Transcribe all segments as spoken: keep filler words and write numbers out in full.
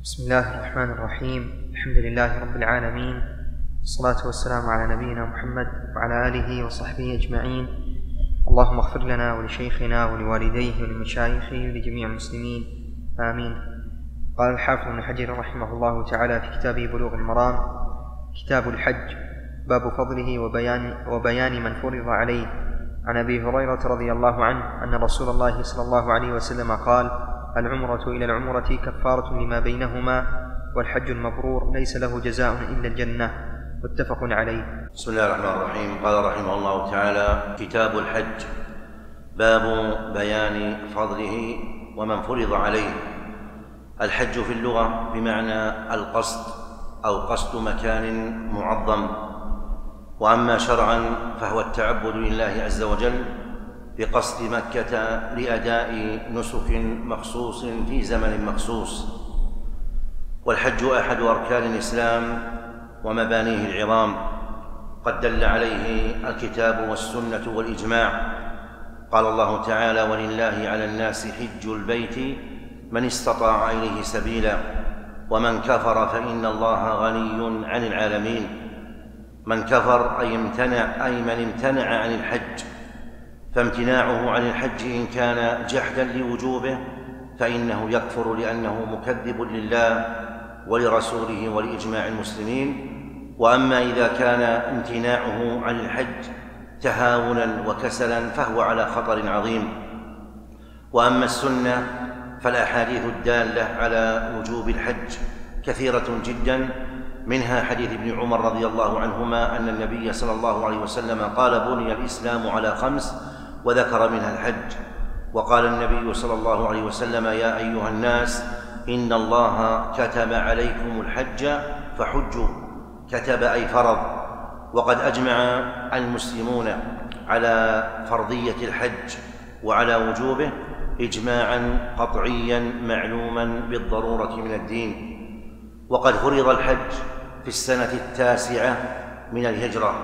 بسم الله الرحمن الرحيم. الحمد لله رب العالمين، والصلاة والسلام على نبينا محمد وعلى آله وصحبه أجمعين. اللهم اغفر لنا ولشيخنا ولوالديه ولمشايخه ولجميع المسلمين، آمين. قال الحافظ ابن حجر رحمه الله تعالى في كتابه بلوغ المرام: كتاب الحج، باب فضله وبيان, وبيان من فرض عليه. عن أبي هريرة رضي الله عنه أن رسول الله صلى الله عليه وسلم قال: العمرة إلى العمرة كفارة لما بينهما، والحج المبرور ليس له جزاء إلا الجنة. متفق عليه. بسم الله الرحمن الرحيم. قال رحمه الله تعالى: كتاب الحج، باب بيان فضله ومن فرض عليه. الحج في اللغة بمعنى القصد أو قصد مكان معظم، وأما شرعا فهو التعبد لله عز وجل بقصد مكة لأداء نسك مخصوص في زمن مخصوص. والحج أحد أركان الإسلام ومبانيه العظام، قد دل عليه الكتاب والسنة والإجماع. قال الله تعالى: ولله على الناس حج البيت من استطاع إليه سبيلا ومن كفر فإن الله غني عن العالمين. من كفر أي امتنع أي من امتنع عن الحج، فامتناعه عن الحج إن كان جحدا لوجوبه فإنه يكفر لأنه مكذب لله ولرسوله ولإجماع المسلمين. وأما إذا كان امتناعه عن الحج تهاونا وكسلا فهو على خطر عظيم. وأما السنة فالأحاديث الدالة على وجوب الحج كثيرة جدا، منها حديث ابن عمر رضي الله عنهما أن النبي صلى الله عليه وسلم قال: بني الإسلام على خمس، وذكر منها الحج. وقال النبي صلى الله عليه وسلم: يا أيها الناس إن الله كتب عليكم الحج فحجوا. كتب أي فرض. وقد أجمع المسلمون على فرضية الحج وعلى وجوبه إجماعا قطعيا معلوما بالضرورة من الدين. وقد فرض الحج في السنة التاسعة من الهجرة،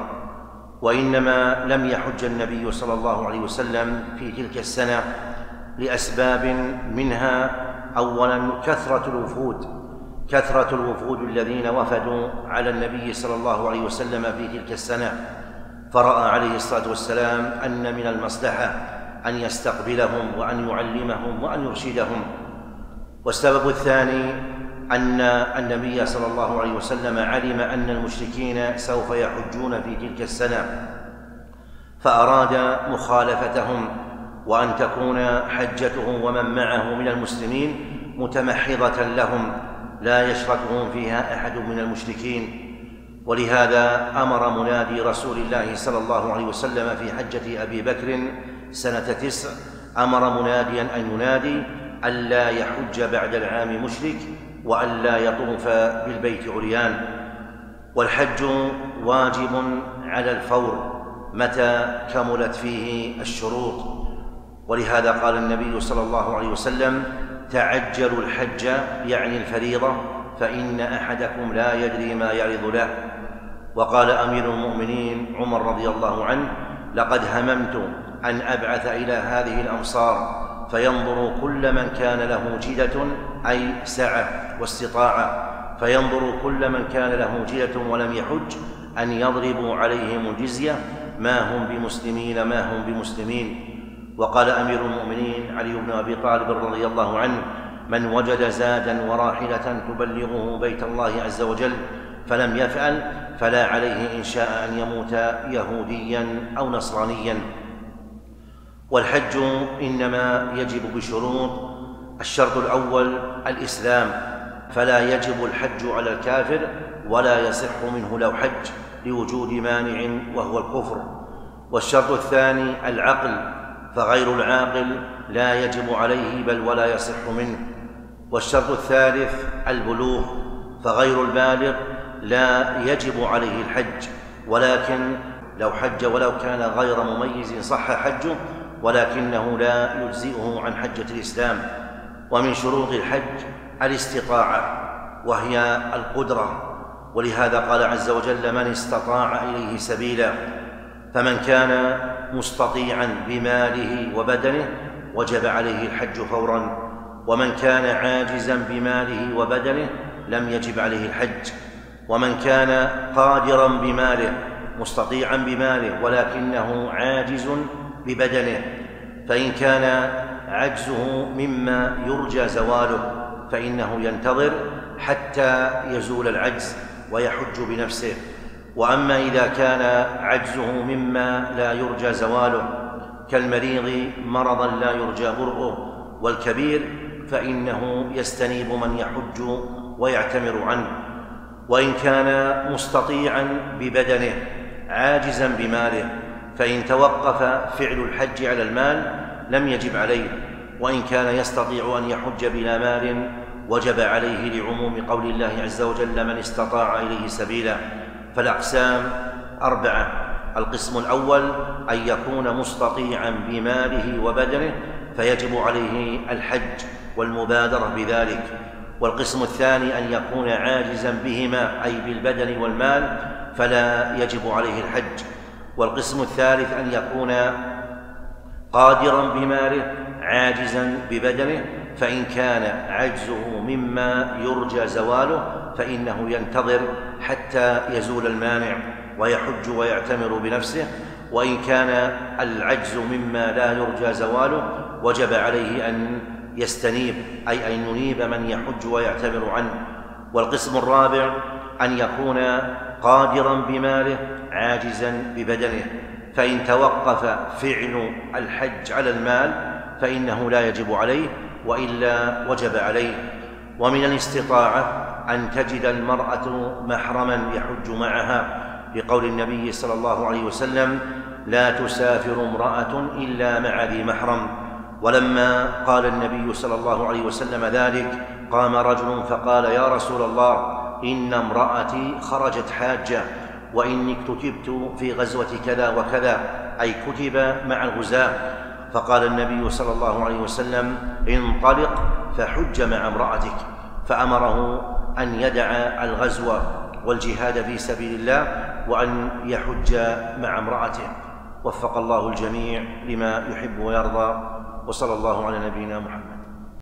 وإنما لم يحج النبي صلى الله عليه وسلم في تلك السنة لأسباب، منها أولا كثرة الوفود كثرة الوفود الذين وفدوا على النبي صلى الله عليه وسلم في تلك السنة، فرأى عليه الصلاة والسلام أن من المصلحة أن يستقبلهم وأن يعلمهم وأن يرشدهم. والسبب الثاني أن النبي صلى الله عليه وسلم علم أن المشركين سوف يحجون في تلك السنة، فأراد مخالفتهم وأن تكون حجته ومن معه من المسلمين متمحضة لهم لا يشركهم فيها أحد من المشركين. ولهذا أمر منادي رسول الله صلى الله عليه وسلم في حجة أبي بكر سنة تسع، أمر مناديا أن ينادي ألا يحج بعد العام مشرك وألا يطوف بالبيت عريان. والحج واجب على الفور متى كملت فيه الشروط. ولهذا قال النبي صلى الله عليه وسلم: تعجلوا الحج، يعني الفريضة، فإن أحدكم لا يدري ما يعرض له. وقال أمير المؤمنين عمر رضي الله عنه: لقد هممت أن أبعث إلى هذه الأمصار فينظر كل من كان له جدة، أي سعة واستطاعة، فينظر كل من كان له جدة ولم يحج أن يضربوا عليهم الجزية، ما هم بمسلمين ما هم بمسلمين. وقال أمير المؤمنين علي بن أبي طالب رضي الله عنه: من وجد زادا وراحلة تبلغه بيت الله عز وجل فلم يفعل فلا عليه إن شاء أن يموت يهوديا أو نصرانيا. والحج إنما يجب بشروط. الشرط الأول الإسلام، فلا يجب الحج على الكافر ولا يصح منه لو حج لوجود مانع وهو الكفر. والشرط الثاني العقل، فغير العاقل لا يجب عليه بل ولا يصح منه. والشرط الثالث البلوغ، فغير البالغ لا يجب عليه الحج، ولكن لو حج ولو كان غير مميز صح حجه، ولكنه لا يجزئه عن حجة الإسلام. ومن شروط الحج الاستطاعة، وهي القدرة. ولهذا قال عز وجل: من استطاع إليه سبيلا. فمن كان مستطيعا بماله وبدنه وجب عليه الحج فورا. ومن كان عاجزا بماله وبدنه لم يجب عليه الحج، ومن كان قادرا بماله مستطيعا بماله ولكنه عاجز ببدنه، فإن كان عجزه مما يرجى زواله فإنه ينتظر حتى يزول العجز ويحج بنفسه. وأما إذا كان عجزه مما لا يرجى زواله كالمريض مرضا لا يرجى برؤه والكبير فإنه يستنيب من يحج ويعتمر عنه. وإن كان مستطيعا ببدنه عاجزا بماله فإن توقف فعل الحج على المال لم يجب عليه، وإن كان يستطيع أن يحج بلا مال وجب عليه لعموم قول الله عز وجل من استطاع إليه سبيلا. فالأقسام أربعة: القسم الأول أن يكون مستطيعا بماله وبدنه فيجب عليه الحج والمبادرة بذلك، والقسم الثاني أن يكون عاجزا بهما أي بالبدن والمال فلا يجب عليه الحج، والقسم الثالث أن يكون قادرا بماله عاجزا ببدنه، فإن كان عجزه مما يرجى زواله فإنه ينتظر حتى يزول المانع ويحج ويعتمر بنفسه، وإن كان العجز مما لا يرجى زواله وجب عليه أن يستنيب أي أن ينيب من يحج ويعتمر عنه. والقسم الرابع أن يكون قادرا بماله عاجزا ببدنه، فإن توقف فعل الحج على المال فإنه لا يجب عليه وإلا وجب عليه. ومن الاستطاعة أن تجد المرأة محرما يحج معها لقول النبي صلى الله عليه وسلم لا تسافر امرأة إلا مع ذي محرم. ولما قال النبي صلى الله عليه وسلم ذلك قام رجل فقال يا رسول الله إن امرأتي خرجت حاجة وإني كتبت في غزوة كذا وكذا أي كتب مع الغزاة، فقال النبي صلى الله عليه وسلم انطلق فحج مع امرأتك، فأمره أن يدع الغزو والجهاد في سبيل الله وأن يحج مع امرأته. وفق الله الجميع لما يحب ويرضى، وصلى الله على نبينا محمد.